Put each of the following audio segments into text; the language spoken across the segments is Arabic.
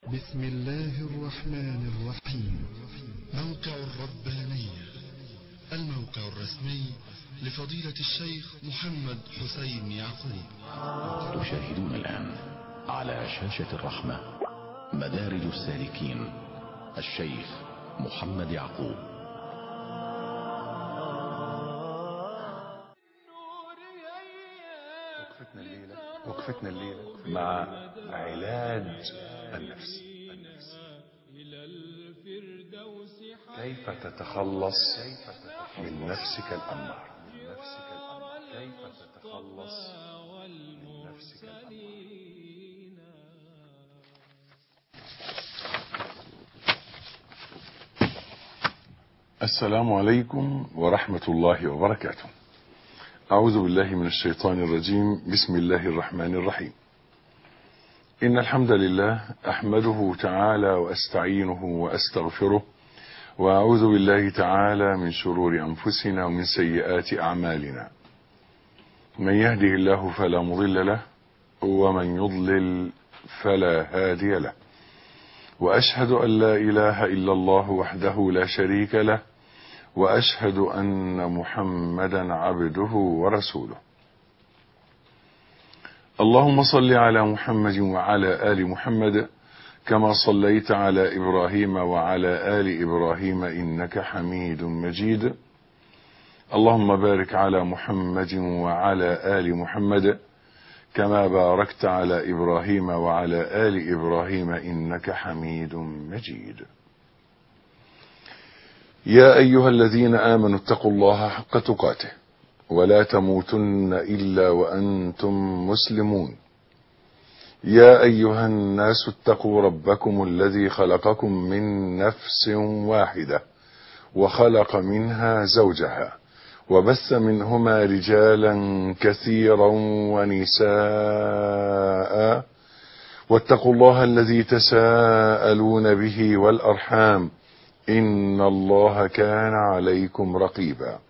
بسم الله الرحمن الرحيم. موقع الربانية، الموقع الرسمي لفضيلة الشيخ محمد حسين يعقوب. تشاهدون الآن على شاشة الرحمة مدارج السالكين، الشيخ محمد يعقوب. وقفتنا الليلة مع علاج النفس. كيف تتخلص من نفسك الأمارة؟ كيف تتخلص من نفسك الأمارة؟ السلام عليكم ورحمة الله وبركاته. أعوذ بالله من الشيطان الرجيم. بسم الله الرحمن الرحيم. إن الحمد لله أحمده تعالى وأستعينه وأستغفره، وأعوذ بالله تعالى من شرور أنفسنا ومن سيئات أعمالنا. من يهده الله فلا مضل له، ومن يضلل فلا هادي له، وأشهد أن لا إله إلا الله وحده لا شريك له، وأشهد أن محمدا عبده ورسوله. اللهم صل على محمد وعلى آل محمد كما صليت على إبراهيم وعلى آل إبراهيم إنك حميد مجيد. اللهم بارك على محمد وعلى آل محمد كما باركت على إبراهيم وعلى آل إبراهيم إنك حميد مجيد. يا أيها الذين آمنوا اتقوا الله حق تقاته ولا تموتن إلا وأنتم مسلمون. يا أيها الناس اتقوا ربكم الذي خلقكم من نفس واحدة وخلق منها زوجها وبث منهما رجالا كثيرا ونساء، واتقوا الله الذي تساءلون به والأرحام إن الله كان عليكم رقيبا.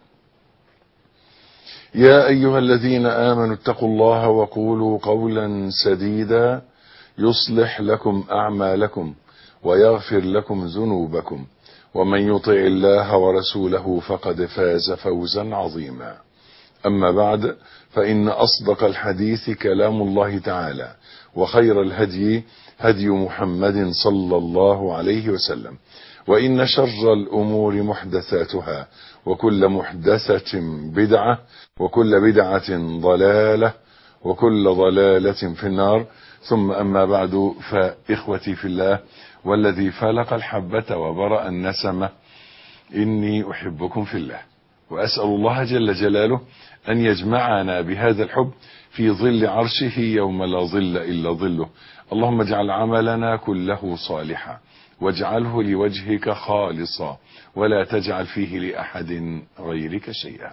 يا أيها الذين آمنوا اتقوا الله وقولوا قولا سديدا يصلح لكم أعمالكم ويغفر لكم ذنوبكم، ومن يطع الله ورسوله فقد فاز فوزا عظيما. أما بعد، فإن أصدق الحديث كلام الله تعالى، وخير الهدي هدي محمد صلى الله عليه وسلم، وإن شر الأمور محدثاتها، وكل محدثة بدعة، وكل بدعة ضلالة، وكل ضلالة في النار. ثم أما بعد، فإخوتي في الله والذي فلق الحبة وبرأ النسمة، إني أحبكم في الله، وأسأل الله جل جلاله أن يجمعنا بهذا الحب في ظل عرشه يوم لا ظل إلا ظله. اللهم اجعل عملنا كله صالحا، واجعله لوجهك خالصا، ولا تجعل فيه لأحد غيرك شيئا.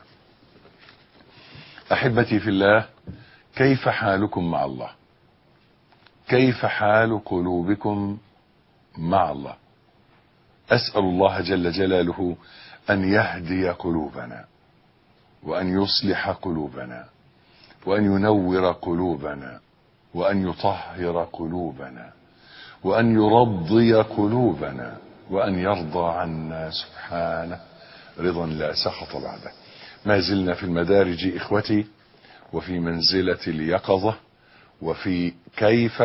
أحبتي في الله، كيف حالكم مع الله؟ كيف حال قلوبكم مع الله؟ أسأل الله جل جلاله أن يهدي قلوبنا، وأن يصلح قلوبنا، وأن ينور قلوبنا، وأن يطهر قلوبنا، وأن يرضي قلوبنا، وأن يرضى عنا سبحانه رضا لا سخط بعده. ما زلنا في المدارج إخوتي، وفي منزلة اليقظة، وفي كيف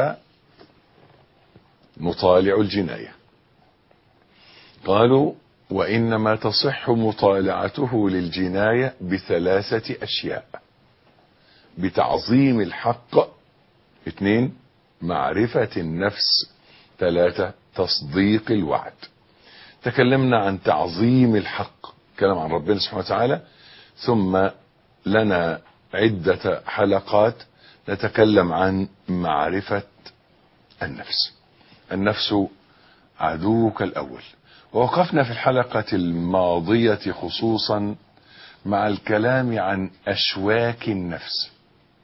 نطالع الجناية. قالوا: وإنما تصح مطالعته للجناية بثلاثة أشياء: بتعظيم الحق، 2 معرفة النفس، 3 تصديق الوعد. تكلمنا عن تعظيم الحق، كلام عن ربنا سبحانه وتعالى، ثم لنا عدة حلقات نتكلم عن معرفة النفس. النفس عدوك الأول. ووقفنا في الحلقة الماضية خصوصا مع الكلام عن أشواك النفس.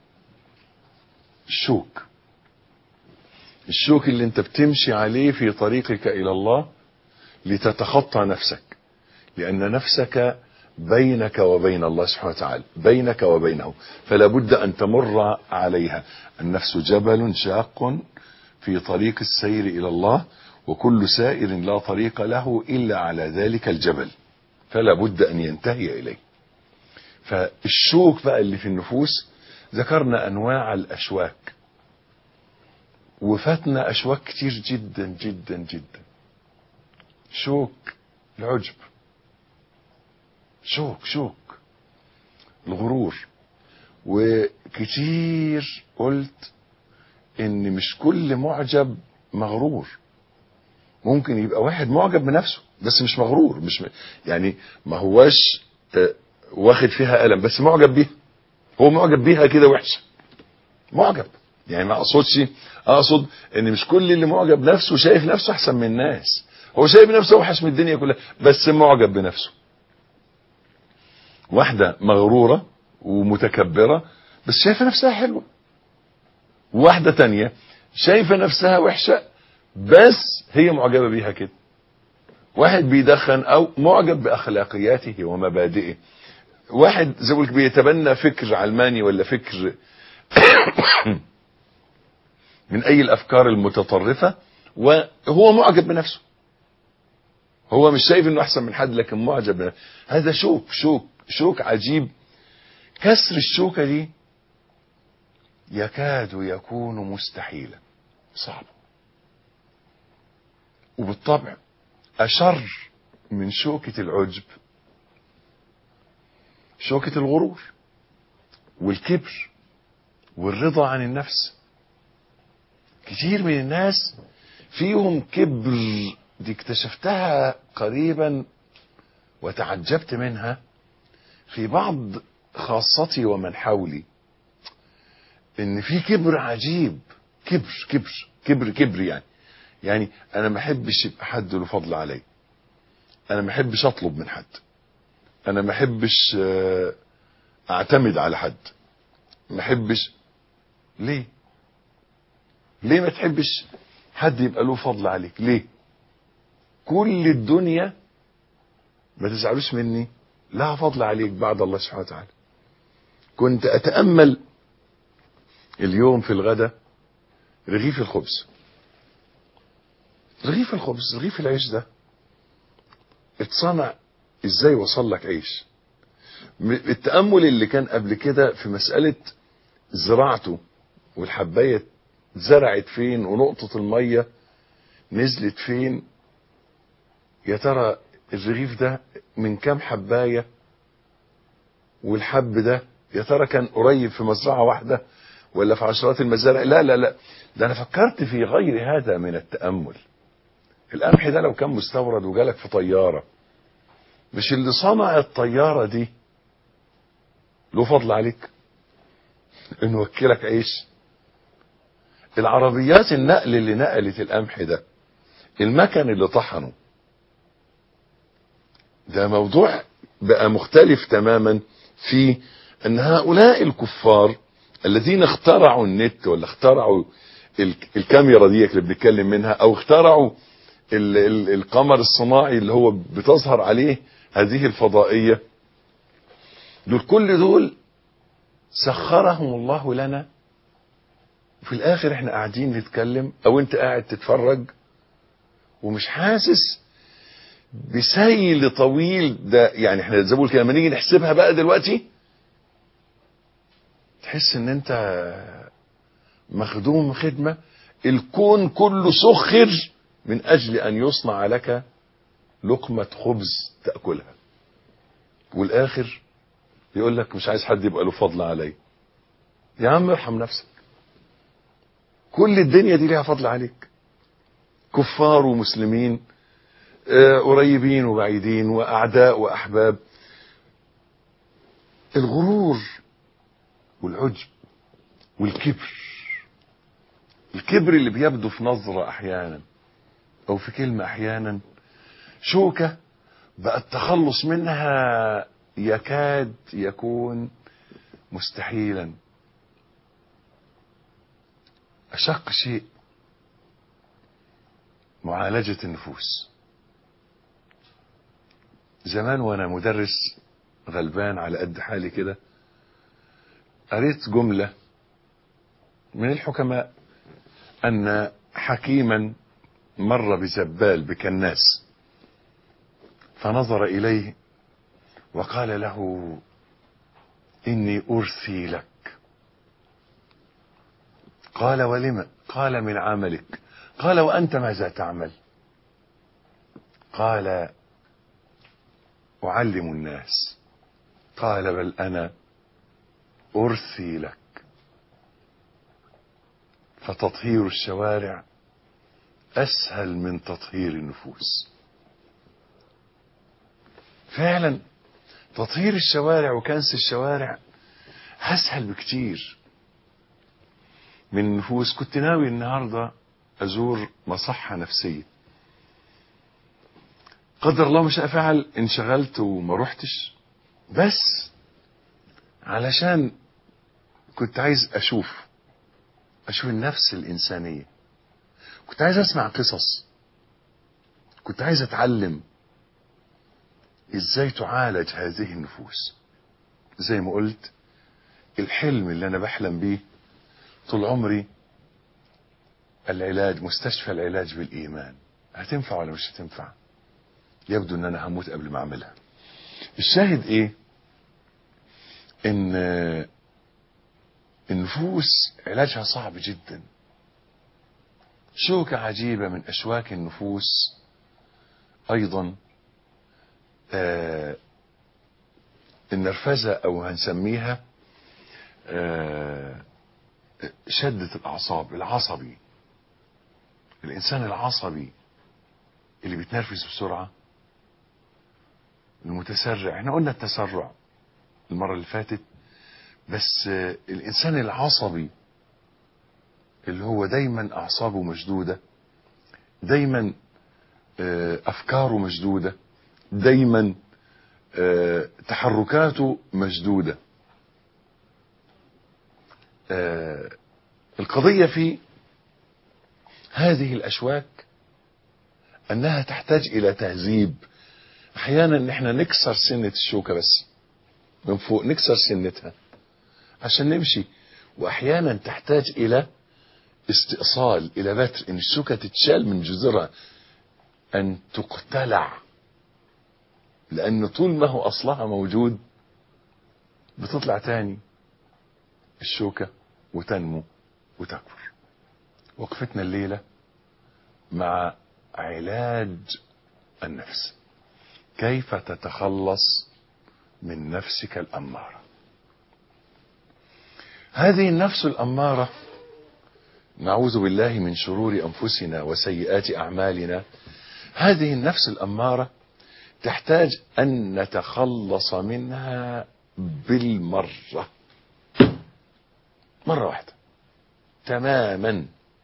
الشوك اللي انت بتمشي عليه في طريقك إلى الله لتتخطى نفسك، لأن نفسك بينك وبين الله سبحانه وتعالى، بينك وبينه، فلا بد أن تمر عليها. النفس جبل شاق في طريق السير إلى الله، وكل سائر لا طريق له إلا على ذلك الجبل، فلا بد أن ينتهي إليه. فالشوك بقى اللي في النفوس، ذكرنا أنواع الأشواك، وفاتنا أشواك كتير جدا جدا جدا. شوك العجب، شوك الغرور. وكتير قلت ان مش كل معجب مغرور. ممكن يبقى واحد معجب بنفسه بس مش مغرور، مش يعني ما هواش واخد فيها ألم، بس معجب بيها، هو معجب بيها كده وحشة، معجب. يعني ما اقصد ان مش كل اللي معجب نفسه شايف نفسه احسن من الناس، هو شايف نفسه اوحش من الدنيا كلها بس معجب بنفسه. واحدة مغرورة ومتكبرة بس شايفة نفسها حلوة، واحدة تانية شايفة نفسها وحشة بس هي معجبة بيها كده. واحد بيدخن او معجب باخلاقياته ومبادئه، واحد زي ما بيتبنى فكر علماني ولا فكر من اي الافكار المتطرفة وهو معجب بنفسه، هو مش شايف انه احسن من حد لكن معجب بنفسه. هذا شوك عجيب. كسر الشوكة دي يكاد يكون مستحيلا، صعب، وبالطبع أشر من شوكة العجب شوكة الغرور والكبر والرضا عن النفس. كتير من الناس فيهم كبر، دي اكتشفتها قريبا وتعجبت منها في بعض خاصتي ومن حولي، ان في كبر عجيب، كبر يعني انا ما احبش يبقى حد له فضل علي، انا ما احبش اطلب من حد، انا ما احبش اعتمد على حد، ما احبش. ليه ما تحبش حد يبقى له فضل عليك؟ ليه؟ كل الدنيا ما تزعلوش مني لها فضل عليك بعد الله سبحانه وتعالى. كنت اتأمل اليوم في الغداء رغيف الخبز، رغيف العيش ده اتصنع ازاي وصل لك عيش؟ التأمل اللي كان قبل كده في مسألة زراعته، والحباية زرعت فين ونقطة المية نزلت فين، يا ترى الرغيف ده من كام حباية، والحب ده يا ترى كان قريب في مزرعة واحدة ولا في عشرات المزارع؟ لا، ده انا فكرت في غير هذا من التأمل. القمح ده لو كان مستورد وجالك في طيارة، مش اللي صنع الطيارة دي له فضل عليك انه وكلك عيش؟ العربيات النقل اللي نقلت القمح ده، المكن اللي طحنه، ده موضوع بقى مختلف تماما في ان هؤلاء الكفار الذين اخترعوا النت ولا اخترعوا الكاميرا دي اللي بنتكلم منها، او اخترعوا القمر الصناعي اللي هو بتظهر عليه هذه الفضائية، كل دول سخرهم الله لنا. وفي الاخر احنا قاعدين نتكلم او انت قاعد تتفرج ومش حاسس بسيل طويل ده. يعني احنا زي ما بقول كده لما نيجي نحسبها بقى دلوقتي تحس ان انت مخدوم خدمة الكون كله سخر من اجل ان يصنع لك لقمة خبز تأكلها، والاخر يقول لك مش عايز حد يبقى له فضل علي. يا عم ارحم نفسك، كل الدنيا دي ليها فضل عليك، كفار ومسلمين، قريبين وبعيدين، واعداء واحباب. الغرور والعجب والكبر، الكبر اللي بيبدو في نظرة احيانا او في كلمة احيانا، شوكة بقى التخلص منها يكاد يكون مستحيلا. أشق شيء معالجة النفوس. زمان وانا مدرس غلبان على قد حالي كده، قريت جملة من الحكماء ان حكيما مر بزبال بكناس فنظر إليه وقال له إني أرثي لك. قال ولم؟ قال من عملك. قال وأنت ماذا تعمل؟ قال أعلم الناس. قال بل أنا أرثي لك. فتطهير الشوارع أسهل من تطهير النفوس. فعلا تطهير الشوارع وكنس الشوارع أسهل بكتير من النفوس. كنت ناوي النهاردة أزور مصحة نفسية، قدر الله ما شاء فعل انشغلت وما رحتش، بس علشان كنت عايز أشوف النفس الإنسانية، كنت عايز أسمع قصص، كنت عايز أتعلم إزاي تعالج هذه النفوس. زي ما قلت، الحلم اللي أنا بحلم بيه طول عمري العلاج، مستشفى العلاج بالإيمان. هتنفع ولا مش هتنفع؟ يبدو ان انا هموت قبل ما اعملها. الشاهد ايه؟ ان النفوس علاجها صعب جدا. شوكة عجيبة من اشواك النفوس ايضا النرفزة او هنسميها شدة الاعصاب، العصبي. الانسان العصبي اللي بيتنرفز بسرعة، المتسرع. احنا قلنا التسرع المرة اللي فاتت، بس الانسان العصبي اللي هو دايما اعصابه مشدودة، دايما افكاره مشدودة، دايما تحركاته مشدودة. القضية في هذه الاشواك انها تحتاج الى تهذيب. احيانا ان احنا نكسر سنة الشوكة بس من فوق، نكسر سنتها عشان نمشي، واحيانا تحتاج الى استئصال، الى بتر، ان الشوكة تتشال من جذرها، ان تقتلع، لان طول ما هو اصلها موجود بتطلع تاني الشوكة وتنمو وتكبر. وقفتنا الليلة مع علاج النفس، كيف تتخلص من نفسك الأمارة. هذه النفس الأمارة، نعوذ بالله من شرور أنفسنا وسيئات أعمالنا، هذه النفس الأمارة تحتاج أن نتخلص منها بالمرة، مرة واحدة تماما.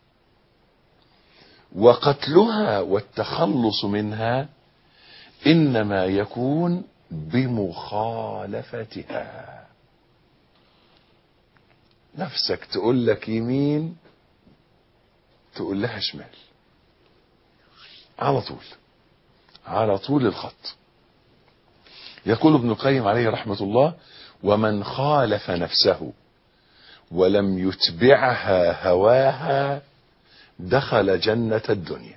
وقتلها والتخلص منها إنما يكون بمخالفتها. نفسك تقول لك يمين تقول لها شمال، على طول الخط. يقول ابن القيم عليه رحمة الله: ومن خالف نفسه ولم يتبعها هواها دخل جنة الدنيا،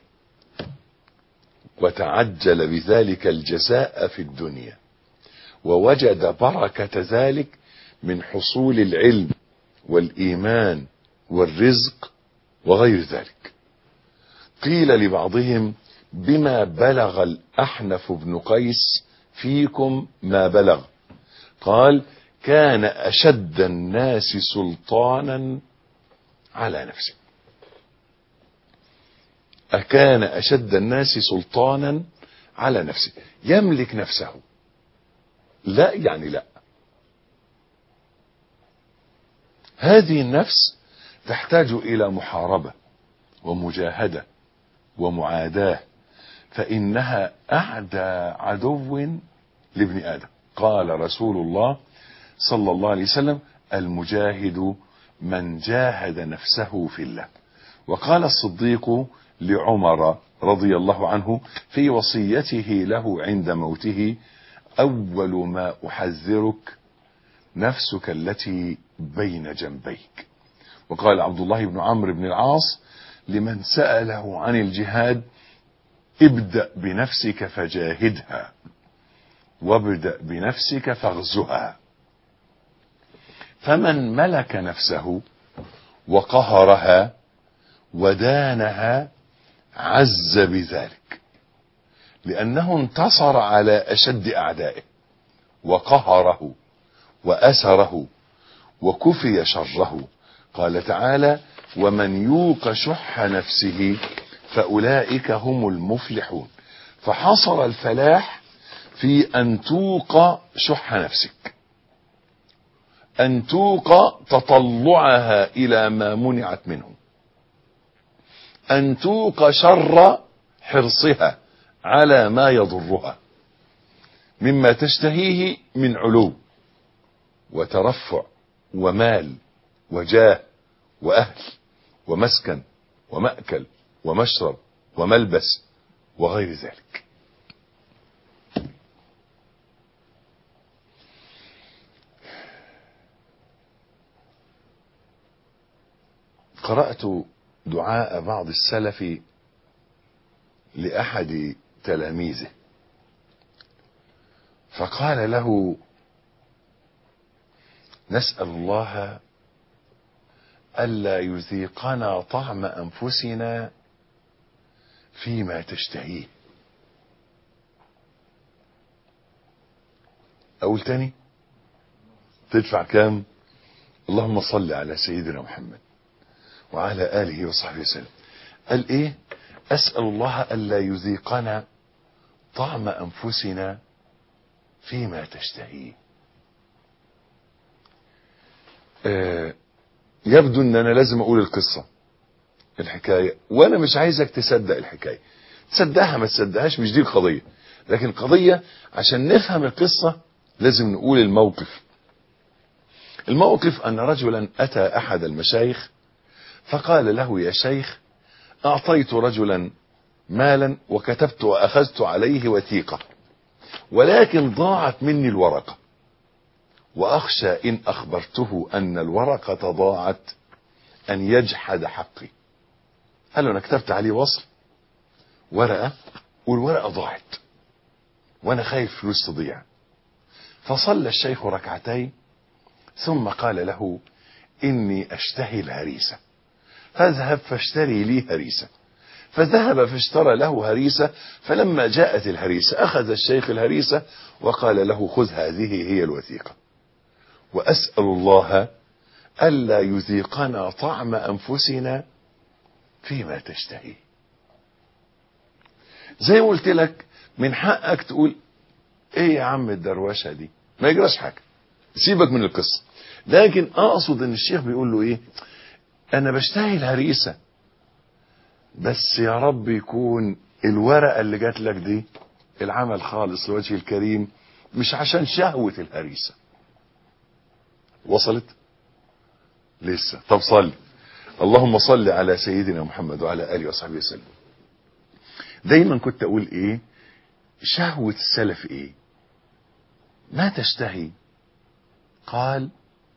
وتعجل بذلك الجزاء في الدنيا، ووجد بركة ذلك من حصول العلم والإيمان والرزق وغير ذلك. قيل لبعضهم: بما بلغ الأحنف بن قيس فيكم ما بلغ؟ قال: كان أشد الناس سلطانا على نفسه. أكان أشد الناس سلطانا على نفسه، يملك نفسه. لا يعني لا، هذه النفس تحتاج إلى محاربة ومجاهدة ومعاداة، فإنها أعدى عدو لابن آدم. قال رسول الله صلى الله عليه وسلم: المجاهد من جاهد نفسه في الله. وقال الصديق لعمر رضي الله عنه في وصيته له عند موته: أول ما أحذرك نفسك التي بين جنبيك. وقال عبد الله بن عمرو بن العاص: لمن سأله عن الجهاد: ابدأ بنفسك فجاهدها، وابدأ بنفسك فاغزها. فمن ملك نفسه وقهرها ودانها عز بذلك، لأنه انتصر على أشد أعدائه وقهره وأسره وكفي شره. قال تعالى: ومن يوق شح نفسه فأولئك هم المفلحون. فحصر الفلاح في أن توق شح نفسك، أن توق تطلعها إلى ما منعت منه، أن توق شر حرصها على ما يضرها مما تشتهيه من علو وترفع ومال وجاه وأهل ومسكن ومأكل ومشرب وملبس وغير ذلك. قرأت دعاء بعض السلف لأحد تلاميذه، فقال له: نسأل الله ألا يذيقنا طعم أنفسنا فيما تشتهيه. أقول تاني؟ تدفع كام؟ اللهم صل على سيدنا محمد وعلى آله وصحبه وسلم. قال إيه؟ أسأل الله ألا يذيقنا طعم أنفسنا فيما تشتهيه. يبدو ان انا لازم اقول القصة الحكاية، وانا مش عايزك تصدق الحكاية، تصدقها ما تصدقهاش مش دي القضية، لكن القضية عشان نفهم القصة لازم نقول الموقف. الموقف ان رجلا اتى احد المشايخ فقال له: يا شيخ، اعطيت رجلا مالا وكتبت واخذت عليه وثيقة، ولكن ضاعت مني الورقة، وأخشى إن أخبرته أن الورقة ضاعت أن يجحد حقي. قال له: أنا كتبت عليه وصل ورقة والورقة ضاعت وأنا خايف فلوس تضيع. فصلى الشيخ ركعتين ثم قال له: إني أشتهي الهريسة، فاذهب فاشتري لي هريسة. فذهب فاشترى له هريسة، فلما جاءت الهريسة أخذ الشيخ الهريسة وقال له: خذ هذه هي الوثيقة، وأسأل الله ألا يذيقنا طعم أنفسنا فيما تشتهي. زي ما قلت لك من حقك تقول: ايه يا عم الدروشة دي، ما يجراش حاجة، سيبك من القصة. لكن اقصد ان الشيخ بيقول له ايه؟ انا بشتهي الهريسة، بس يا رب يكون الورقة اللي جات لك دي العمل خالص لوجه الكريم، مش عشان شهوة الهريسة. وصلت؟ لسه؟ طب صلي. اللهم صل على سيدنا محمد وعلى آله وصحبه وسلم. دايما كنت اقول ايه؟ شهوة السلف ايه؟ ما تشتهي؟ قال: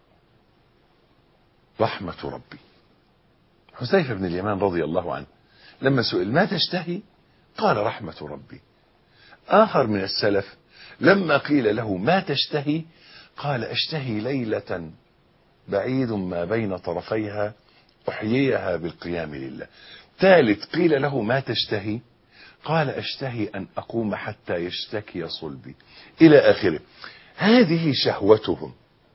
رحمة ربي. حذيفة بن اليمان رضي الله عنه لما سئل: ما تشتهي؟ قال: رحمة ربي. آخر من السلف لما قيل له: ما تشتهي؟ قال: اشتهي ليلة بعيد ما بين طرفيها أحييها بالقيام لله. ثالث قيل له: ما تشتهي؟ قال: اشتهي أن أقوم حتى يشتكي صلبي، إلى آخره. هذه شهوتهم.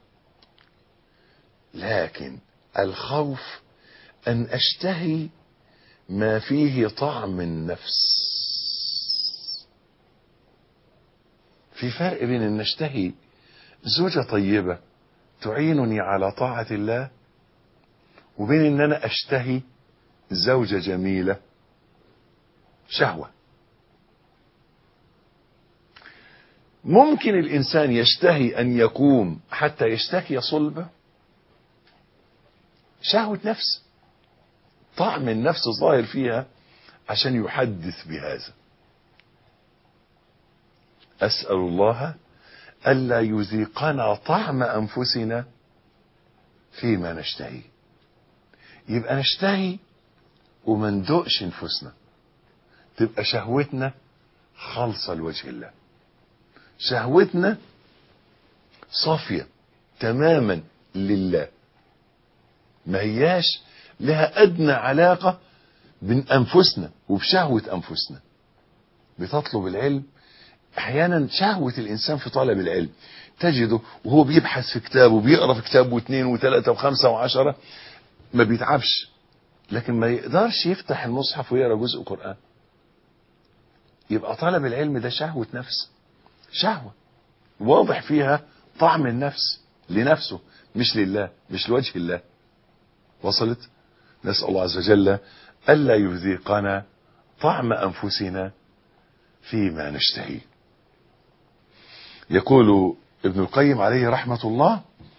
لكن الخوف أن أشتهي ما فيه طعم النفس. في فرق بين أن أشتهي زوجة طيبة تعينني على طاعة الله، وبين أن أنا أشتهي زوجة جميلة شهوة. ممكن الإنسان يشتهي أن يقوم حتى يشتكي صلبه، شهوة نفس، طعم النفس ظاهر فيها عشان يحدث بهذا. أسأل الله ألا يذيقنا طعم أنفسنا فيما نشتهي. يبقى نشتهي وما ندقش نفوسنا، تبقى شهوتنا خالصة لوجه الله، شهوتنا صافية تماما لله، ما هياش لها أدنى علاقة بين أنفسنا وبشهوة أنفسنا. بتطلب العلم، أحيانا شهوة الإنسان في طلب العلم تجده وهو بيبحث في كتاب وبيقرأ في كتاب واثنين وثلاثة وخمسة وعشرة، ما بيتعبش، لكن ما يقدرش يفتح المصحف ويقرأ جزء قرآن. يبقى طلب العلم ده شهوة نفس، شهوة واضح فيها طعم النفس لنفسه، مش لله، مش لوجه الله. وصلت؟ نسأل الله عز وجل ألا يذيقنا طعم أنفسنا فيما نشتهي. يقول ابن القيم عليه رحمة الله: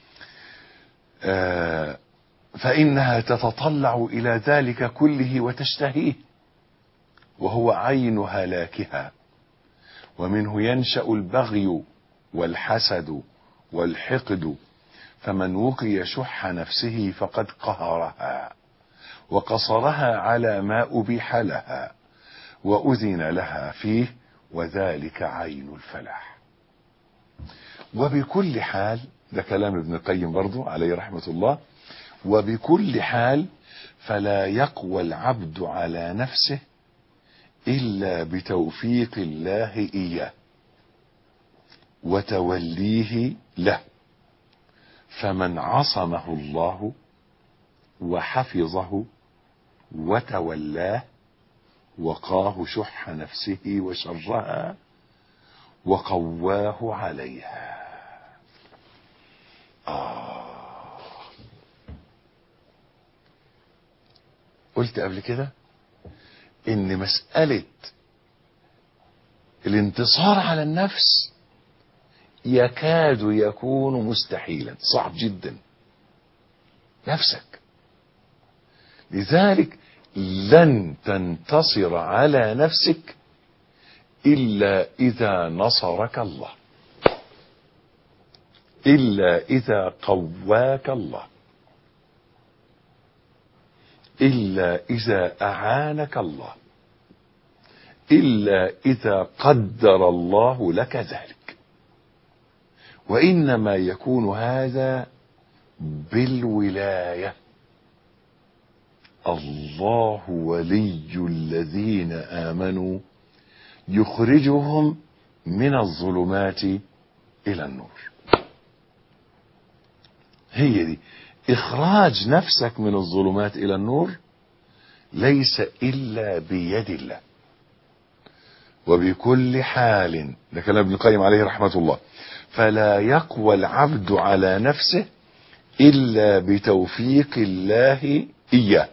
فإنها تتطلع إلى ذلك كله وتشتهيه، وهو عين هلاكها، ومنه ينشأ البغي والحسد والحقد، فمن وقي شح نفسه فقد قهرها وقصرها على ما أبيح لها وأذن لها فيه، وذلك عين الفلاح. وبكل حال، ده كلام ابن القيم برضو عليه رحمة الله، وبكل حال فلا يقوى العبد على نفسه إلا بتوفيق الله إياه وتوليه له، فمن عصمه الله وحفظه وتولاه وقاه شح نفسه وشرها وقواه عليها. قلت قبل كده ان مسألة الانتصار على النفس يكاد يكون مستحيلا، صعب جدا نفسك، لذلك لن تنتصر على نفسك إلا إذا نصرك الله، إلا إذا قواك الله، إلا إذا أعانك الله، إلا إذا قدر الله لك ذلك. وإنما يكون هذا بالولاية. الله ولي الذين آمنوا يخرجهم من الظلمات إلى النور. هي دي إخراج نفسك من الظلمات إلى النور، ليس إلا بيد الله. وبكل حال، ده كلام ابن القيم عليه رحمة الله، فلا يقوى العبد على نفسه إلا بتوفيق الله إياه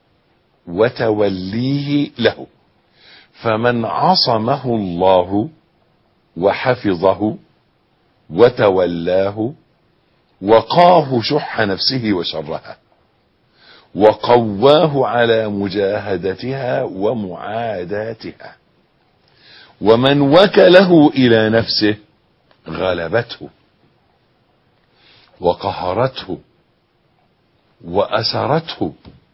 وتوليه له، فمن عصمه الله وحفظه وتولاه وقاه شح نفسه وشرها وقواه على مجاهدتها ومعاداتها، ومن وكله إلى نفسه غلبته وقهرته وأسرته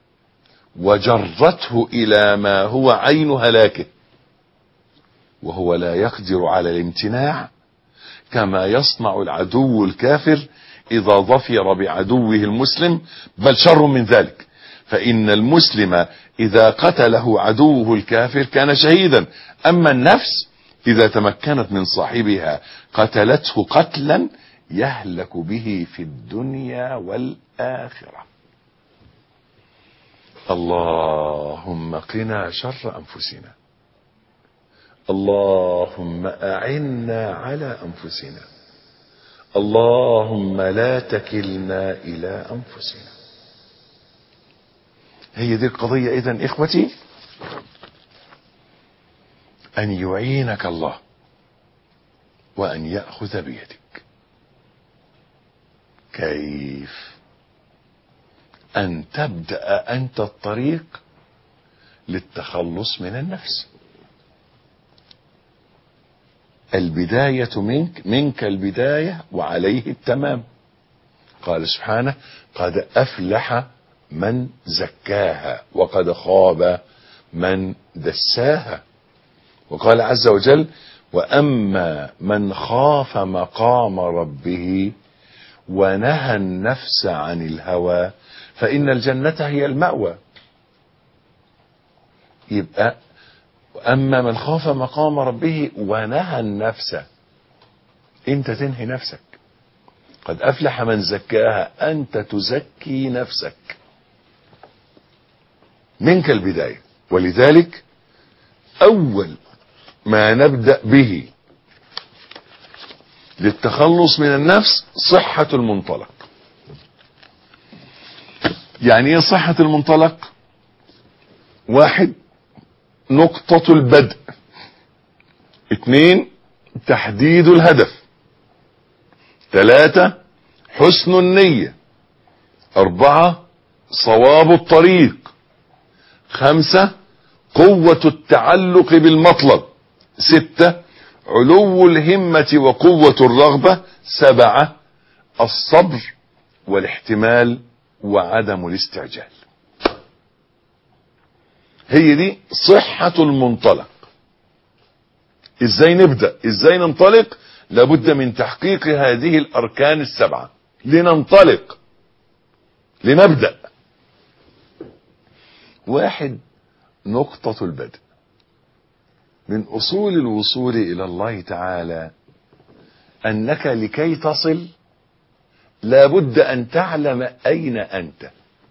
وجرته إلى ما هو عين هلاكه، وهو لا يقدر على الامتناع، كما يصنع العدو الكافر إذا ظفر بعدوه المسلم، بل شر من ذلك، فإن المسلم إذا قتله عدوه الكافر كان شهيدا، أما النفس إذا تمكنت من صاحبها قتلته قتلا يهلك به في الدنيا والآخرة. اللهم قنا شر أنفسنا، اللهم أعنا على أنفسنا، اللهم لا تكلنا إلى أنفسنا. هي دي القضية. إذن إخوتي، أن يعينك الله وأن يأخذ بيدك. كيف؟ أن تبدأ أنت الطريق للتخلص من النفس. البداية منك البداية وعليه التمام. قال سبحانه: قد أفلح من زكاها وقد خاب من دساها. وقال عز وجل: وأما من خاف مقام ربه ونهى النفس عن الهوى فإن الجنة هي المأوى. يبقى أما من خاف مقام ربه ونهى النفس، أنت تنهي نفسك. قد أفلح من زكاها، أنت تزكي نفسك. منك البداية. ولذلك أول ما نبدأ به للتخلص من النفس صحة المنطلق. يعني ايه صحة المنطلق؟ 1 نقطة البدء، 2 تحديد الهدف، 3 حسن النية، 4 صواب الطريق، 5 قوة التعلق بالمطلب، 6 علو الهمة وقوة الرغبة، 7 الصبر والاحتمال وعدم الاستعجال. هي دي صحة المنطلق. ازاي نبدأ؟ ازاي ننطلق؟ لابد من تحقيق هذه الاركان ال7 لننطلق، لنبدأ. 1 نقطة البدء. من اصول الوصول الى الله تعالى انك لكي تصل لابد ان تعلم اين انت.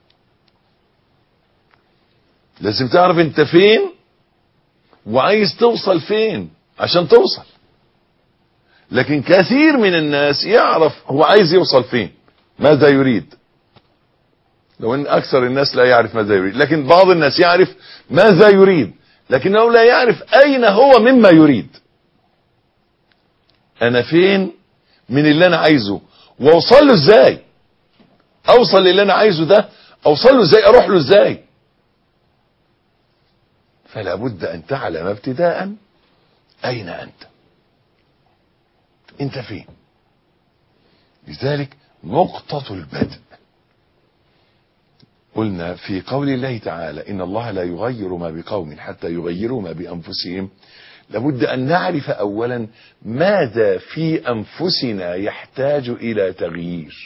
لازم تعرف انت فين وعايز توصل فين عشان توصل. لكن كثير من الناس يعرف هو عايز يوصل فين، ماذا يريد، لو ان اكثر الناس لا يعرف ماذا يريد. لكن بعض الناس يعرف ماذا يريد لكنه لا يعرف اين هو مما يريد. انا فين من اللي انا عايزه واوصل له ازاي؟ اوصل للي انا عايزه ده اوصل له ازاي؟ اروح له ازاي؟ فلا بد ان تعلم ابتداء اين انت، انت فين. لذلك نقطة البدء. قلنا في قول الله تعالى: إن الله لا يغير ما بقوم حتى يغيروا ما بأنفسهم. لابد أن نعرف أولا ماذا في أنفسنا يحتاج إلى تغيير.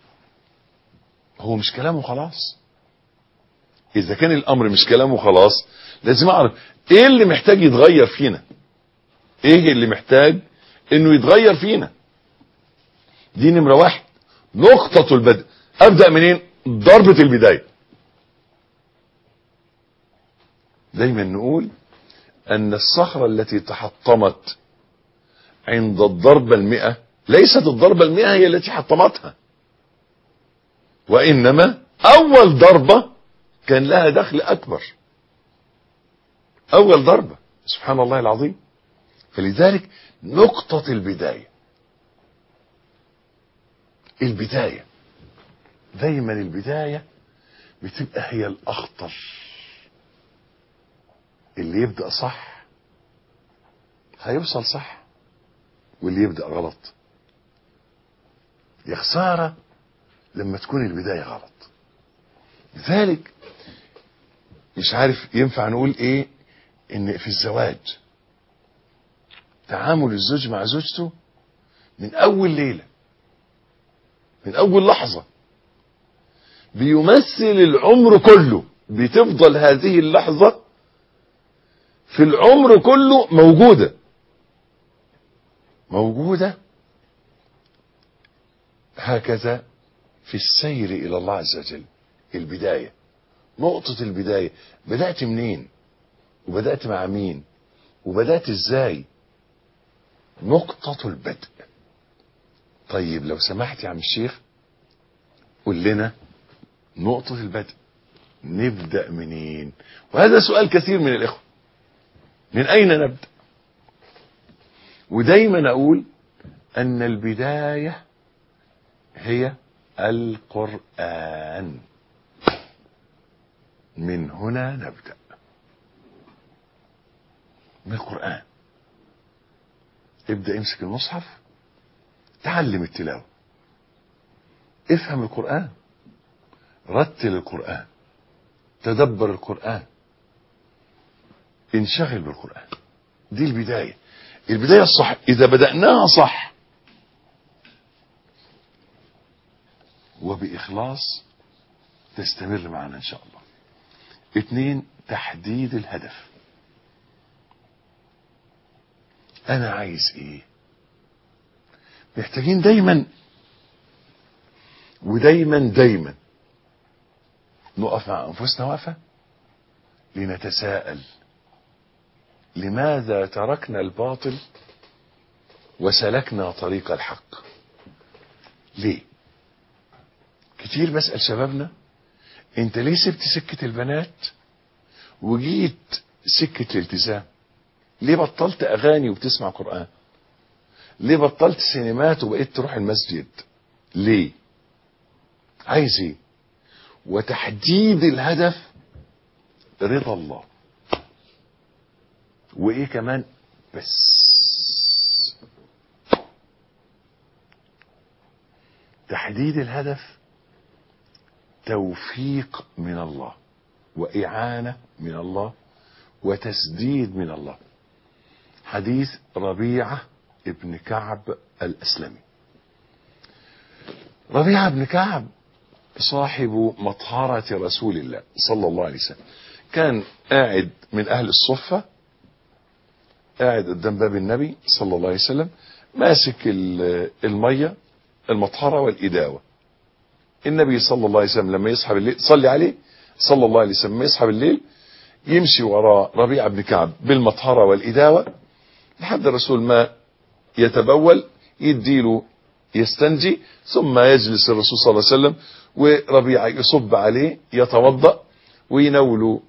هو مش كلامه خلاص. إذا كان الأمر مش كلامه خلاص لازم أعرف إيه اللي محتاج يتغير فينا، إيه اللي محتاج إنه يتغير فينا. دي نمرة 1، نقطة البدء. أبدأ منين؟ ضربة البداية. دايما نقول أن الصخرة التي تحطمت عند الضربة 100 ليست الضربة 100 هي التي حطمتها، وإنما أول ضربة كان لها دخل أكبر. أول ضربة، سبحان الله العظيم. فلذلك نقطة البداية، البداية دايما البداية بتبقى هي الأخطر. اللي يبدأ صح هيوصل صح، واللي يبدأ غلط يا خسارة لما تكون البداية غلط. لذلك مش عارف ينفع نقول ايه، ان في الزواج تعامل الزوج مع زوجته من اول ليلة، من اول لحظة بيمثل العمر كله. بتفضل هذه اللحظة في العمر كله موجودة هكذا في السير إلى الله عز وجل. البداية، نقطة البداية. بدأت منين وبدأت مع مين وبدأت ازاي؟ نقطة البدء. طيب لو سمحت يا عم الشيخ قل لنا نقطة البدء نبدأ منين؟ وهذا سؤال كثير من الإخوة، من أين نبدأ؟ ودايما أقول أن البداية هي القرآن. من هنا نبدأ، من القرآن. ابدأ امسك المصحف، تعلم التلاوة، افهم القرآن، رتل القرآن، تدبر القرآن، انشغل بالقرآن. دي البداية، البداية الصح. إذا بدأناها صح وبإخلاص تستمر معنا إن شاء الله. 2، تحديد الهدف. أنا عايز إيه؟ محتاجين دايما ودايما نقف مع أنفسنا وقفة لنتساءل: لماذا تركنا الباطل وسلكنا طريق الحق؟ ليه؟ كتير بسأل شبابنا: انت ليه سبت سكة البنات وجيت سكة الالتزام؟ ليه بطلت اغاني وبتسمع قرآن؟ ليه بطلت سينمات وبقيت تروح المسجد؟ ليه؟ عايز ايه؟ وتحديد الهدف رضا الله. وايه كمان؟ بس تحديد الهدف توفيق من الله وإعانة من الله وتسديد من الله. حديث ربيعة ابن كعب الأسلمي. ربيعة ابن كعب صاحب مطهرة رسول الله صلى الله عليه وسلم، كان قاعد من أهل الصفة، قاعد قدام باب النبي صلى الله عليه وسلم، ماسك المية، المطهرة والإداوة. النبي صلى الله عليه وسلم لما يصحى بالليل، صلي عليه صلى الله عليه وسلم، لما يصحى بالليل يمشي وراء ربيعة بن كعب بالمطهرة والإداوة لحد الرسول ما يتبول، يديله يستنجي، ثم يجلس الرسول صلى الله عليه وسلم وربيعة يصب عليه يتوضأ وينوله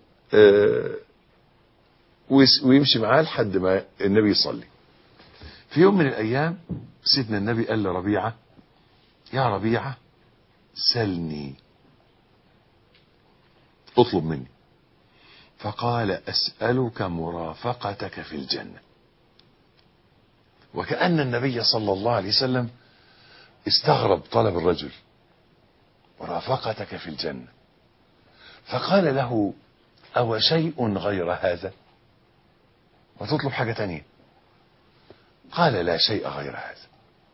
ويمشي معاه لحد ما النبي يصلي. في يوم من الأيام سيدنا النبي قال لربيعة: يا ربيعة سلني، اطلب مني. فقال: أسألك مرافقتك في الجنة. وكأن النبي صلى الله عليه وسلم استغرب طلب الرجل، مرافقتك في الجنة. فقال له: أو شيء غير هذا؟ وتطلب حاجة تانية؟ قال: لا شيء غير هذا.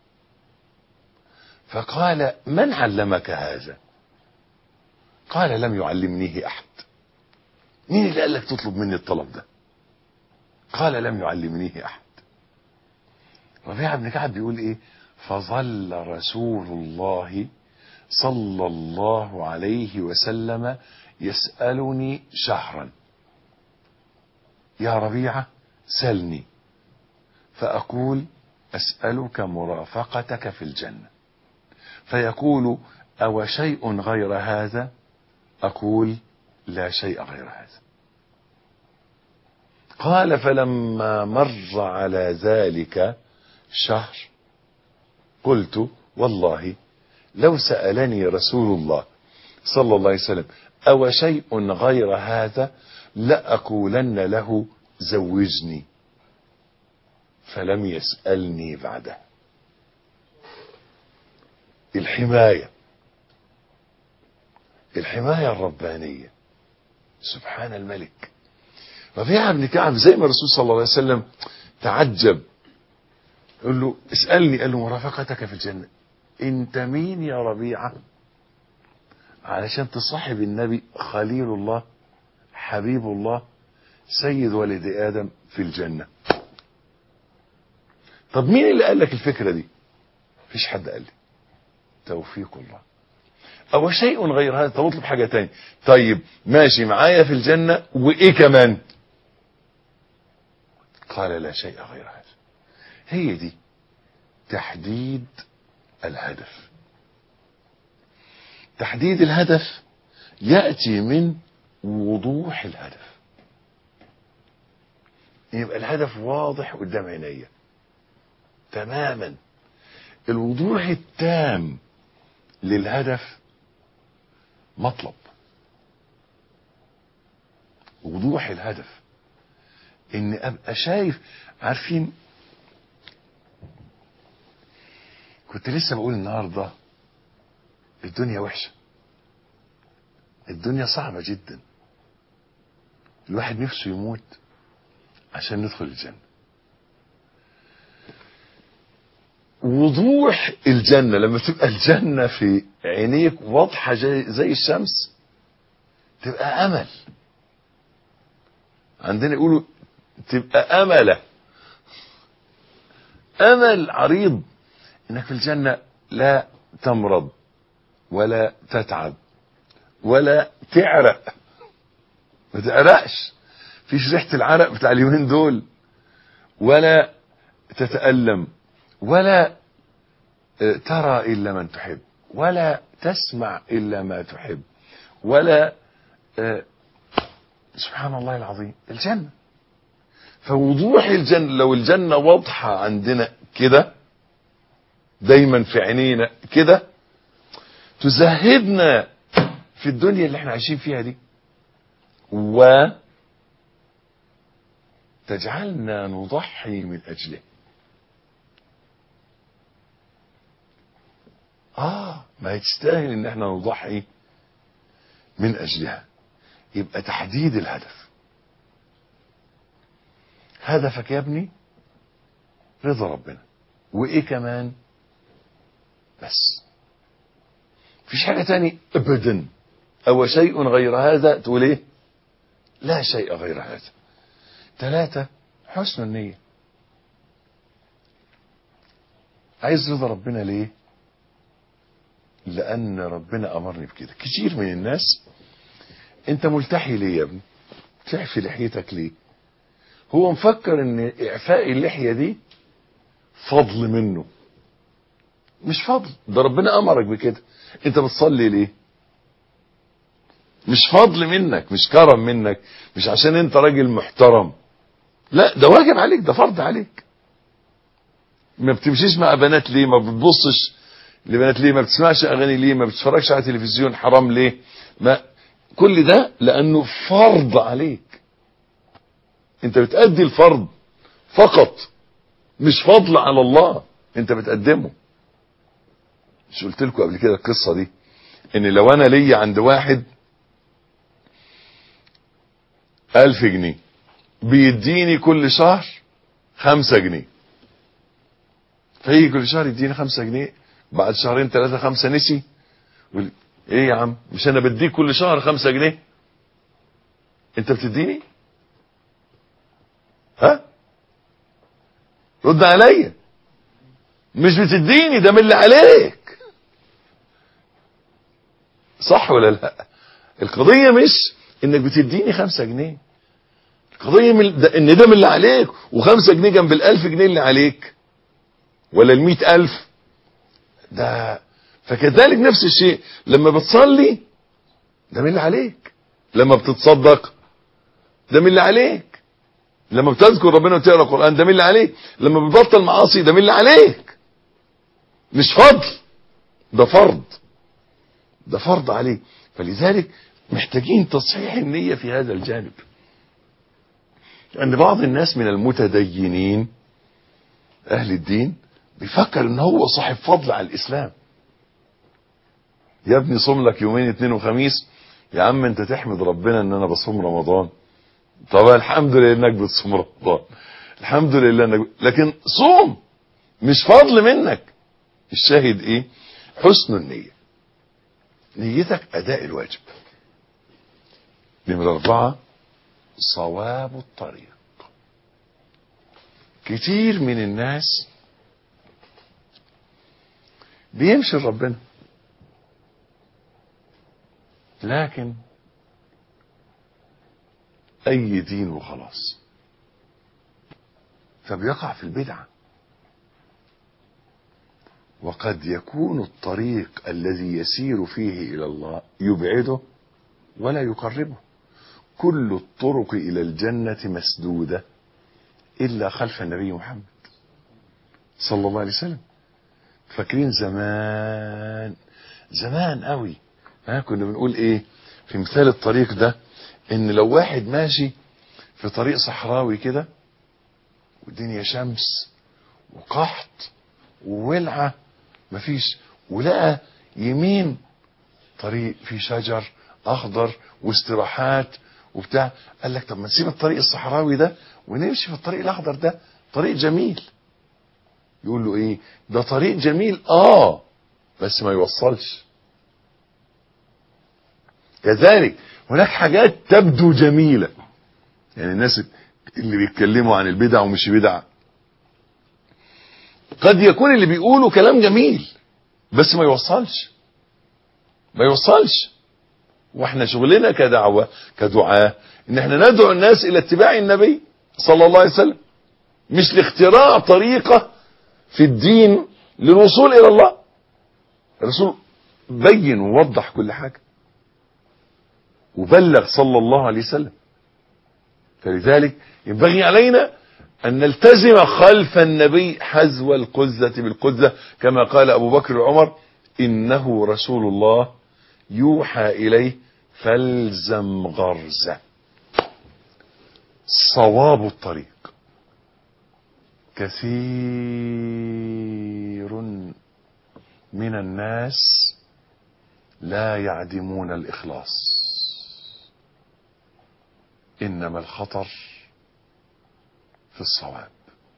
فقال: من علمك هذا؟ قال: لم يعلمنيه أحد. مين اللي قال لك تطلب مني الطلب ده؟ قال: لم يعلمنيه أحد. ربيعة بن كعب بيقول إيه؟ فظل رسول الله صلى الله عليه وسلم يسألني شهرا: يا ربيعة سلني. فأقول: أسألك مرافقتك في الجنة. فيقول: أو شيء غير هذا؟ أقول: لا شيء غير هذا. قال: فلما مر على ذلك شهر قلت: والله لو سألني رسول الله صلى الله عليه وسلم أو شيء غير هذا لأقولن له زوجني. فلم يسألني بعده. الحماية الربانية. سبحان الملك. ربيعة بن كعب زي ما الرسول صلى الله عليه وسلم تعجب، يقول له: اسألني. قال له: مرافقتك في الجنة. انت مين يا ربيعة علشان تصاحب النبي خليل الله حبيب الله سيد ولد آدم في الجنة؟ طب مين اللي قال لك الفكرة دي؟ مفيش حد قال لي. توفيق الله. أو شيء غير هذا؟ طب اطلب حاجة تاني. طيب ماشي معايا في الجنة وإيه كمان؟ قال: لا شيء غير هذا. هي دي تحديد الهدف. تحديد الهدف يأتي من وضوح الهدف. يبقى الهدف واضح قدام عينيا تماما. الوضوح التام للهدف مطلب. وضوح الهدف ان ابقى شايف. عارفين، كنت لسه بقول النهارده الدنيا وحشه، الدنيا صعبة جدا. الواحد نفسه يموت عشان ندخل الجنة. وضوح الجنة لما تبقى الجنة في عينيك واضحة زي الشمس تبقى أمل. عندنا يقولوا تبقى أمل عريض إنك في الجنة لا تمرض ولا تتعب ولا تعرق. ما تعرقش، فيش ريحة العرق بتاع اليومين دول، ولا تتألم، ولا ترى إلا من تحب، ولا تسمع إلا ما تحب، ولا سبحان الله العظيم. الجنة، فوضوح الجنة، لو الجنة واضحة عندنا كده دايما في عينينا كده تزهدنا في الدنيا اللي احنا عايشين فيها دي، وتجعلنا نضحي من أجله. ما يتستاهل ان احنا نضحي من أجلها. يبقى تحديد الهدف. هدفك يا ابني رضا ربنا، وايه كمان؟ بس مفيش حاجة تاني ابدا. او شيء غير هذا تقول ايه؟ لا شيء غير هذا. 3 حسن النية. عايز رضا ربنا ليه؟ لان ربنا امرني بكده. كتير من الناس، انت ملتحي ليه يا ابني؟ تعفي لحيتك ليه؟ هو مفكر ان اعفاء اللحية دي فضل منه. مش فضل، ده ربنا امرك بكده. انت بتصلي ليه؟ مش فضل منك، مش كرم منك، مش عشان انت راجل محترم، لا ده واجب عليك، ده فرض عليك. ما بتمشيش مع بنات ليه؟ ما بتبصش لبنات ليه؟ ما بتسمعش اغاني ليه؟ ما بتتفرجش على تلفزيون حرام ليه؟ ما كل ده لانه فرض عليك. انت بتأدي الفرض فقط، مش فضل على الله انت بتقدمه. مش قلت لكم قبل كده القصة دي، ان لو انا ليا عند واحد 1000 جنيه بيديني كل شهر 5 جنيه، فيجي كل شهر يديني 5 جنيه، بعد 2 3 5 نسي، يقول ايه يا عم مش انا بديك كل شهر 5 جنيه؟ انت بتديني؟ ها؟ رد عليا. مش بتديني، ده من اللي عليك. صح ولا لا؟ القضية مش انك بتديني 5 جنيه، القضية ان ده من اللي عليك، و5 جنيه جنب 1000 جنيه اللي عليك، ولا 100,000 ده. فكذلك نفس الشيء لما بتصلي ده من اللي عليك، لما بتتصدق ده من اللي عليك، لما بتذكر ربنا وتقرا القرآن ده من اللي عليك، لما بتبطل معاصي ده من اللي عليك. مش فضل، ده فرض، ده فرض عليك. فلذلك محتاجين تصحيح النية في هذا الجانب. لأن بعض الناس من المتدينين أهل الدين بيفكر ان هو صاحب فضل على الإسلام. يا ابني صوم لك يومين 2 وخميس، يا عم انت تحمد ربنا ان انا بصوم رمضان. طبعا الحمد لله انك بتصوم رمضان، الحمد لله انك لكن صوم، مش فضل منك. الشاهد ايه؟ حسن النية. نيتك اداء الواجب. نمرة 4 صواب الطريق. كتير من الناس بيمشي لربنا لكن اي دين وخلاص، فبيقع في البدعة. وقد يكون الطريق الذي يسير فيه الى الله يبعده ولا يقربه. كل الطرق الى الجنة مسدودة الا خلف النبي محمد صلى الله عليه وسلم. فاكرين زمان قوي كنا بنقول ايه في مثال الطريق ده؟ ان لو واحد ماشي في طريق صحراوي كده والدنيا شمس وقحط وولعة مفيش، ولقى يمين طريق فيه شجر اخضر واستراحات وبتاع. قال لك طب ما نسيب الطريق الصحراوي ده ونمشي في الطريق الاخضر ده، طريق جميل. يقول له ايه ده؟ طريق جميل بس ما يوصلش. كذلك هناك حاجات تبدو جميلة، يعني الناس اللي بيتكلموا عن البدع ومش بدع قد يكون اللي بيقولوا كلام جميل بس ما يوصلش. واحنا شغلنا كدعوة كدعاة ان احنا ندعو الناس الى اتباع النبي صلى الله عليه وسلم، مش لاختراع طريقة في الدين للوصول الى الله. الرسول بين ووضح كل حاجة وبلغ صلى الله عليه وسلم. فلذلك ينبغي علينا أن نلتزم خلف النبي حذو القزة بالقزة، كما قال أبو بكر وعمر إنه رسول الله يوحى إليه فالزم غرزه. صواب الطريق. كثير من الناس لا يعدمون الإخلاص، إنما الخطر في الصواب.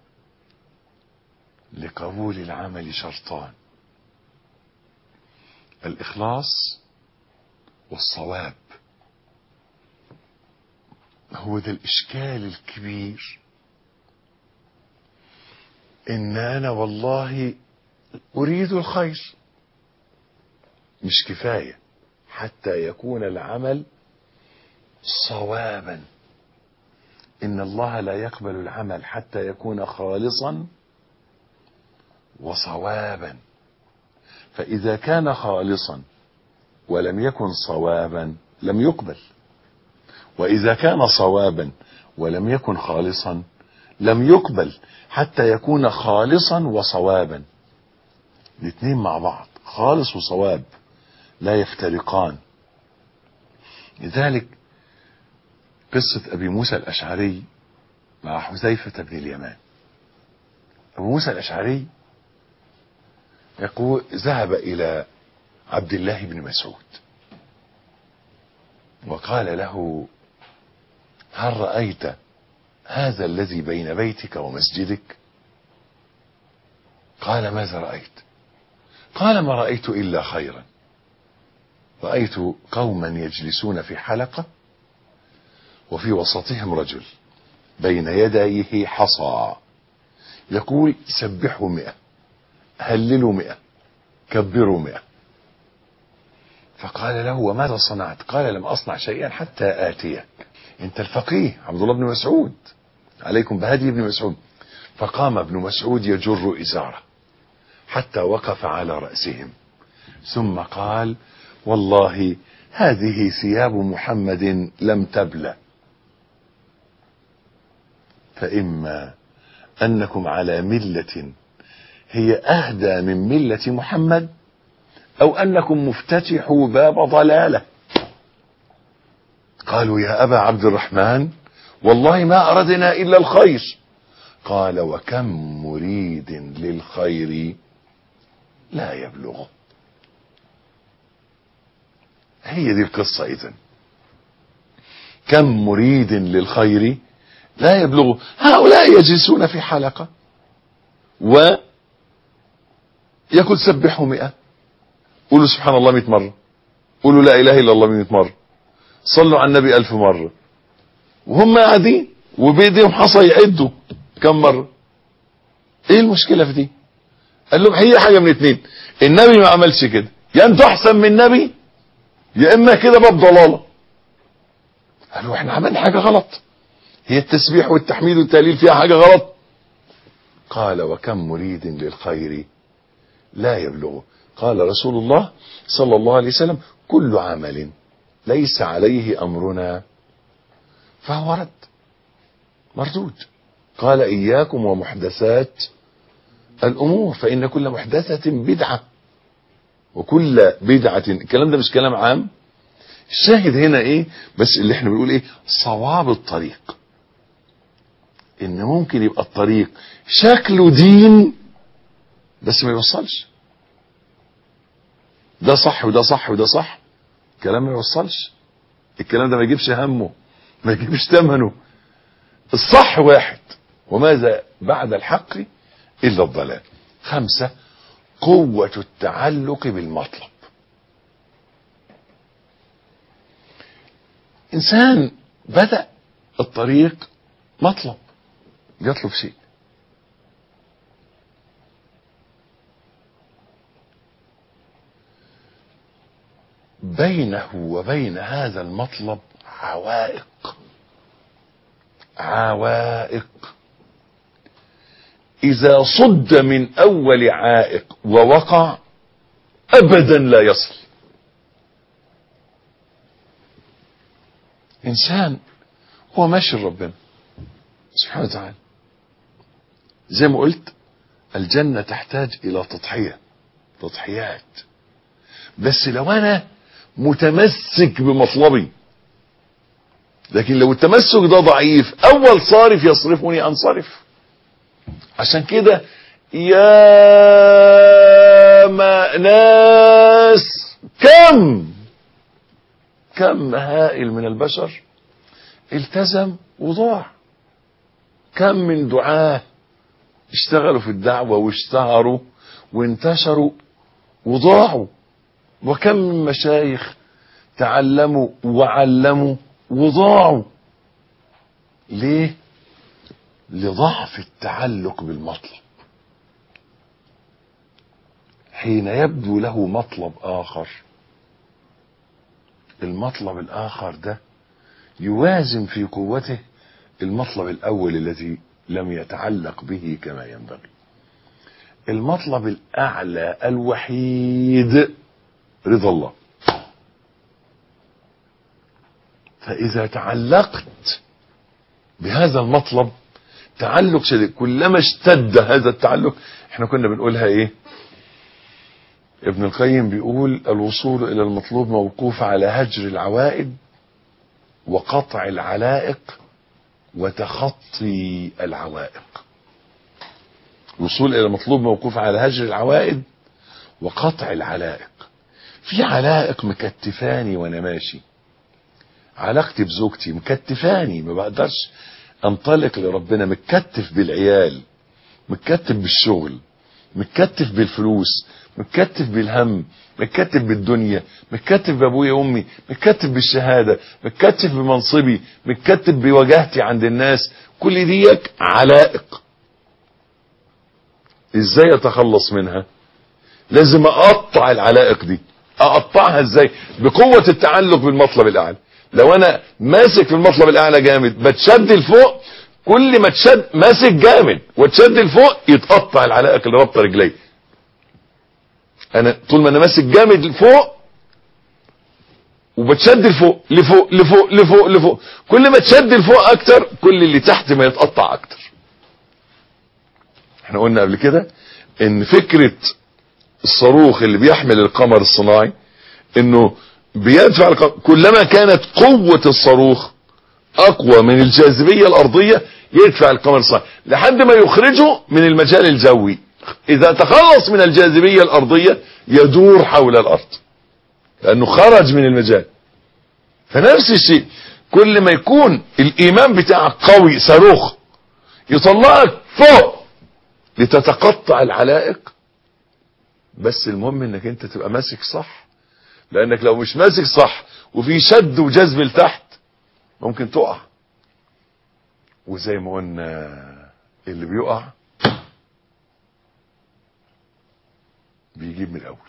لقبول العمل شرطان: الإخلاص والصواب. هو ده الإشكال الكبير، إن أنا والله أريد الخير، مش كفاية حتى يكون العمل صوابا. إن الله لا يقبل العمل حتى يكون خالصا وصوابا. فإذا كان خالصا ولم يكن صوابا لم يقبل، وإذا كان صوابا ولم يكن خالصا لم يقبل، حتى يكون خالصا وصوابا. الاثنين مع بعض، خالص وصواب، لا يفترقان. لذلك قصة أبي موسى الأشعري مع حذيفة بن اليمان. أبو موسى الأشعري يقول ذهب إلى عبد الله بن مسعود وقال له: هل رأيت هذا الذي بين بيتك ومسجدك؟ قال: ماذا رأيت؟ قال: ما رأيت إلا خيرا. رأيت قوما يجلسون في حلقة وفي وسطهم رجل بين يديه حصى يقول: سبحوا 100، هللوا 100، كبروا 100. فقال له: وماذا صنعت؟ قال: لم أصنع شيئا حتى آتيك. انت الفقيه عبد الله بن مسعود، عليكم بهدي ابن مسعود. فقام ابن مسعود يجر إزاره حتى وقف على رأسهم، ثم قال: والله هذه ثياب محمد لم تبلى، فإما أنكم على ملة هي أهدى من ملة محمد، أو أنكم مفتتحوا باب ضلالة. قالوا: يا أبا عبد الرحمن والله ما أردنا إلا الخير. قال: وكم مريد للخير لا يبلغه. هي دي القصة. إذن كم مريد للخير لا يبلغه. هؤلاء يجلسون في حلقة ويقول: سبحوا 100، قولوا سبحان الله 100 مرة، قولوا لا إله إلا الله 100 مرة، صلوا على النبي 1000 مرة، وهم قاعدين وبيديهم حصى يعدوا كم مرة. ايه المشكلة في دي؟ قال لهم: هي حاجة من اتنين، النبي ما عملش كده، يا انتوا احسن من النبي يا اما كده باب ضلالة. قالوا: احنا عملنا حاجة غلط، هي التسبيح والتحميد والتهليل فيها حاجة غلط. قال: وكم مريد للخير لا يبلغه. قال رسول الله صلى الله عليه وسلم: كل عمل ليس عليه أمرنا فهو رد، مردود. قال: إياكم ومحدثات الأمور فإن كل محدثة بدعة وكل بدعة. الكلام ده مش كلام عام، الشاهد هنا ايه بس اللي احنا بنقول ايه؟ صواب الطريق. ان ممكن يبقى الطريق شكله دين بس ما يوصلش، ده صح وده صح وده صح، كلام ما يوصلش. الكلام ده ما يجيبش همه، ما يجيبش ثمنه. الصح واحد، وماذا بعد الحق إلا الضلال. 5، قوة التعلق بالمطلب. إنسان بدأ الطريق مطلب، يطلب شيء، بينه وبين هذا المطلب عوائق. إذا صد من أول عائق ووقع أبدا لا يصل. إنسان هو ماشي ربنا سبحانه وتعالى، زي ما قلت الجنة تحتاج إلى تضحيات، بس لو أنا متمسك بمطلبي. لكن لو التمسك ده ضعيف، أول صارف يصرفني أنصرف. عشان كده يا ما ناس كم هائل من البشر التزم وضاع. كم من دعاة اشتغلوا في الدعوة واشتهروا وانتشروا وضاعوا. وكم من مشايخ تعلموا وعلموا وضاعوا. ليه؟ لضعف التعلق بالمطلب. حين يبدو له مطلب آخر، المطلب الآخر ده يوازن في قوته المطلب الأول الذي لم يتعلق به كما ينبغي. المطلب الأعلى الوحيد رضا الله. فإذا تعلقت بهذا المطلب تعلق شديد، كلما اشتد هذا التعلق، احنا كنا بنقولها ايه؟ ابن القيم بيقول الوصول الى المطلوب موقوف على هجر العوائد وقطع العلائق وتخطي العوائق. الوصول الى المطلوب موقوف على هجر العوائد وقطع العلائق. في علائق مكتفاني وانا ماشي، علاقتي بزوجتي مكتفاني، ما بقدرش انطلق لربنا، متكتف بالعيال، متكتف بالشغل، متكتف بالفلوس، متكتف بالهم، متكتف بالدنيا، متكتف بابويا وامي، متكتف بالشهاده، متكتف بمنصبي، متكتف بوجاهتي عند الناس. كل ديك علائق. ازاي اتخلص منها؟ لازم اقطع العلائق دي. اقطعها ازاي؟ بقوه التعلق بالمطلب الاعلى. لو انا ماسك في المطلب الاعلى جامد، بتشد لفوق، كل ما تشد ماسك جامد وتشد لفوق يتقطع العلائق اللي رابطه رجلي. انا طول ما انا ماسك جامد لفوق وبتشد لفوق لفوق لفوق لفوق لفوق، كل ما تشد لفوق اكتر كل اللي تحت ما يتقطع اكتر. احنا قلنا قبل كده ان فكرة الصاروخ اللي بيحمل القمر الصناعي انه بيدفع القمر، كلما كانت قوة الصاروخ اقوى من الجاذبية الارضية يدفع القمر الصناعي لحد ما يخرجه من المجال الجوي. اذا تخلص من الجاذبية الارضية يدور حول الارض لانه خرج من المجال. فنفس الشيء كل ما يكون الايمان بتاعك قوي، صاروخ يطلعك فوق لتتقطع العلائق. بس المهم انك انت تبقى ماسك صح، لانك لو مش ماسك صح وفي شد وجذب لتحت ممكن تقع. وزي ما قلنا اللي بيقع بيجيب من الاول.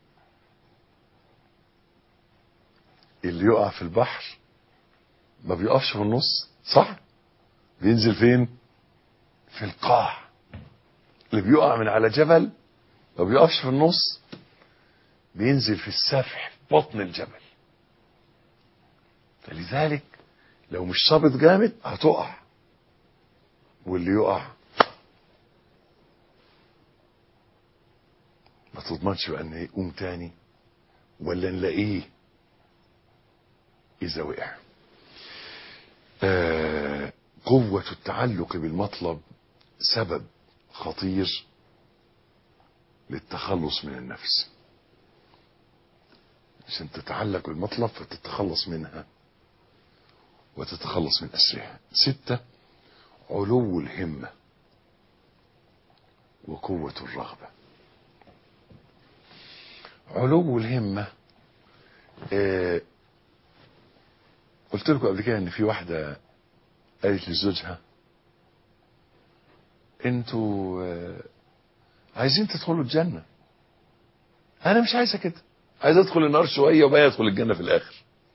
اللي يقع في البحر ما بيقفش في النص، صح؟ بينزل فين؟ في القاع. اللي بيقع من على جبل ما بيقفش في النص، بينزل في السفح في بطن الجبل. فلذلك لو مش صابت جامد هتقع. واللي يقع ما تضمنش بقى ان يقوم تاني ولا نلاقيه اذا وقع. قوة التعلق بالمطلب سبب خطير للتخلص من النفس. عشان تتعلق بالمطلب فتتخلص منها وتتخلص من أسرها. 6 علو الهمة وقوة الرغبة. علو الهمة، قلت لكم قبل كده ان في واحدة قالت لزوجها انتوا عايزين تدخلوا الجنة، انا مش عايزة كده، عايز ادخل النار شوية وبقى ادخل الجنة في الاخر.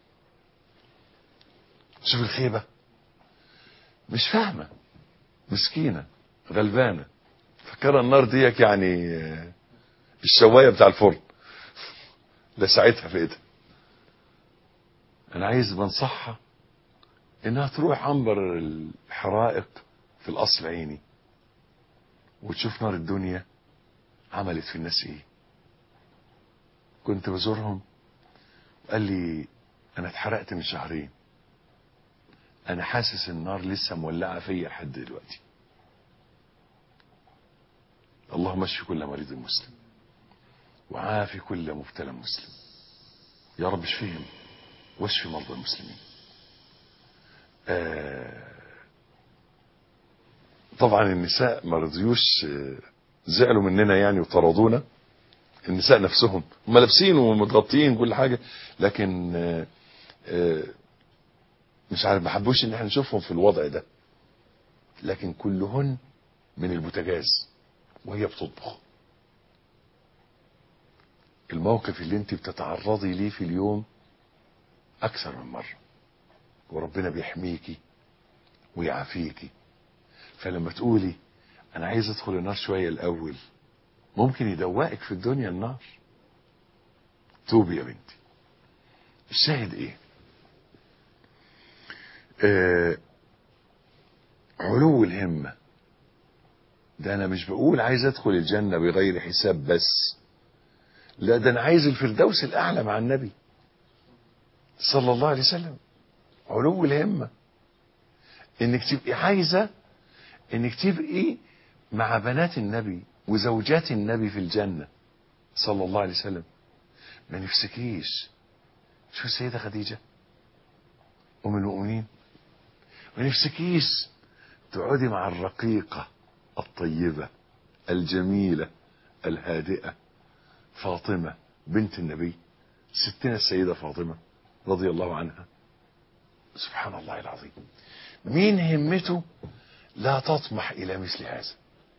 شوف الخيبة، مش فاهمة، مسكينة غلبانة، فكرة النار ديك يعني الشواية بتاع الفرن لساعتها في ايدها. انا عايز بنصحها انها تروح عنبر الحرائق في القصر العيني وتشوف نار الدنيا عملت في الناس ايه. كنت بزورهم، قال لي انا اتحرقت من شهرين، انا حاسس النار لسه مولعة فيا لحد دلوقتي. اللهم اشف كل مريض مسلم وعافي كل مبتلى مسلم، يا رب اشفيهم واشفي مرضى المسلمين. طبعا النساء ما رضيوش، زعلوا مننا يعني وطردونا. النساء نفسهم هم لابسين ومتغطيين كل حاجة، لكن مش عارف، ما حبوش ان احنا نشوفهم في الوضع ده. لكن كلهن من البوتاجاز وهي بتطبخ. الموقف اللي انت بتتعرضي ليه في اليوم اكثر من مرة، وربنا بيحميكي ويعافيكي. فلما تقولي انا عايز ادخل النار شوية الاول، ممكن يدوقك في الدنيا النار. توبي يا بنتي. الشاهد ايه؟ علو الهمة ده انا مش بقول عايز ادخل الجنة بغير حساب بس، لا ده انا عايز الفردوس الاعلى مع النبي صلى الله عليه وسلم. علو الهمة انك تبقي عايزة انك تبقي مع بنات النبي وزوجات النبي في الجنة صلى الله عليه وسلم. ما نفسكيش شو السيدة خديجة ام المؤمنين، ما نفسكيش تقعدي مع الرقيقة الطيبة الجميلة الهادئة فاطمة بنت النبي، ستنا السيدة فاطمة رضي الله عنها. سبحان الله العظيم، مين همته لا تطمح إلى مثل هذا؟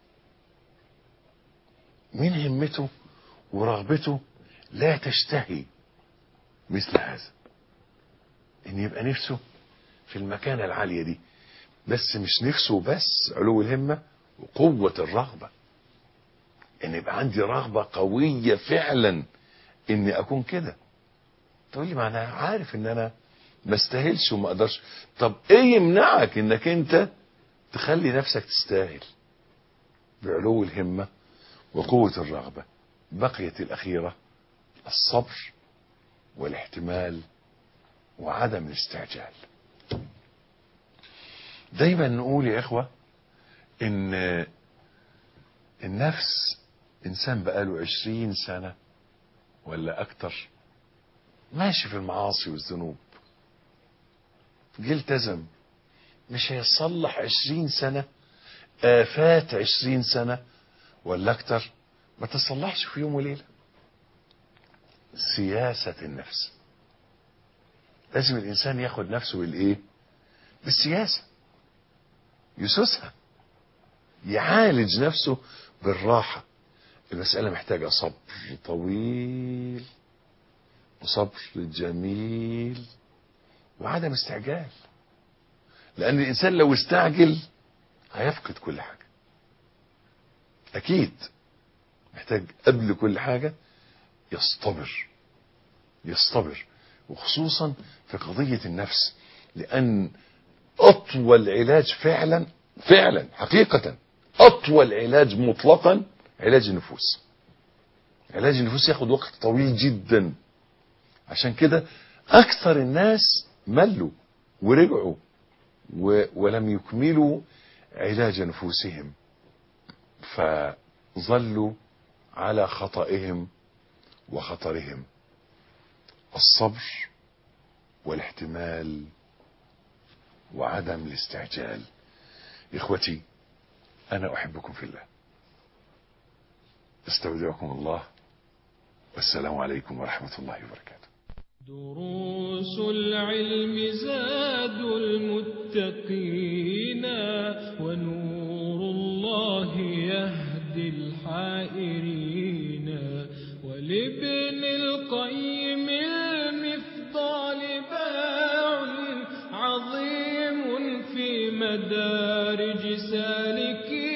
مين همته ورغبته لا تشتهي مثل هذا؟ ان يبقى نفسه في المكانة العالية دي، بس مش نفسه بس علو الهمة وقوة الرغبة، ان يبقى عندي رغبة قوية فعلا اني اكون كده. تقول لي ما انا عارف ان انا ما استاهلش وما اقدرش. طب ايه يمنعك انك انت تخلي نفسك تستاهل؟ بعلو الهمة وقوة الرغبة. بقيت الأخيرة الصبر والاحتمال وعدم الاستعجال. دايما نقول يا إخوة إن النفس إنسان بقاله 20 سنة ولا أكتر ماشي في المعاصي والذنوب، جه التزم، مش هيصلح 20 سنة، آفات 20 سنة ولا أكتر ما تصلحش في يوم وليلة. سياسة النفس، لازم الإنسان ياخد نفسه بالإيه؟ بالسياسة، يسوسها، يعالج نفسه بالراحة. المسألة محتاجة صبر طويل وصبر جميل وعدم استعجال، لأن الإنسان لو استعجل هيفقد كل حاجة. أكيد محتاج قبل كل حاجة يصطبر، وخصوصا في قضية النفس، لأن أطول علاج فعلا حقيقة أطول علاج مطلقا علاج النفوس. علاج النفوس ياخد وقت طويل جدا، عشان كده أكثر الناس ملوا ورجعوا ولم يكملوا علاج نفوسهم، فظلوا على خطئهم وخطرهم. الصبر والاحتمال وعدم الاستعجال. إخوتي، أنا أحبكم في الله، استودعكم الله، والسلام عليكم ورحمة الله وبركاته. دروس العلم زاد المتقين، ونور الله يهدي الحائرين، ولابن القيم المفضال باع عظيم في مدارج سالكين.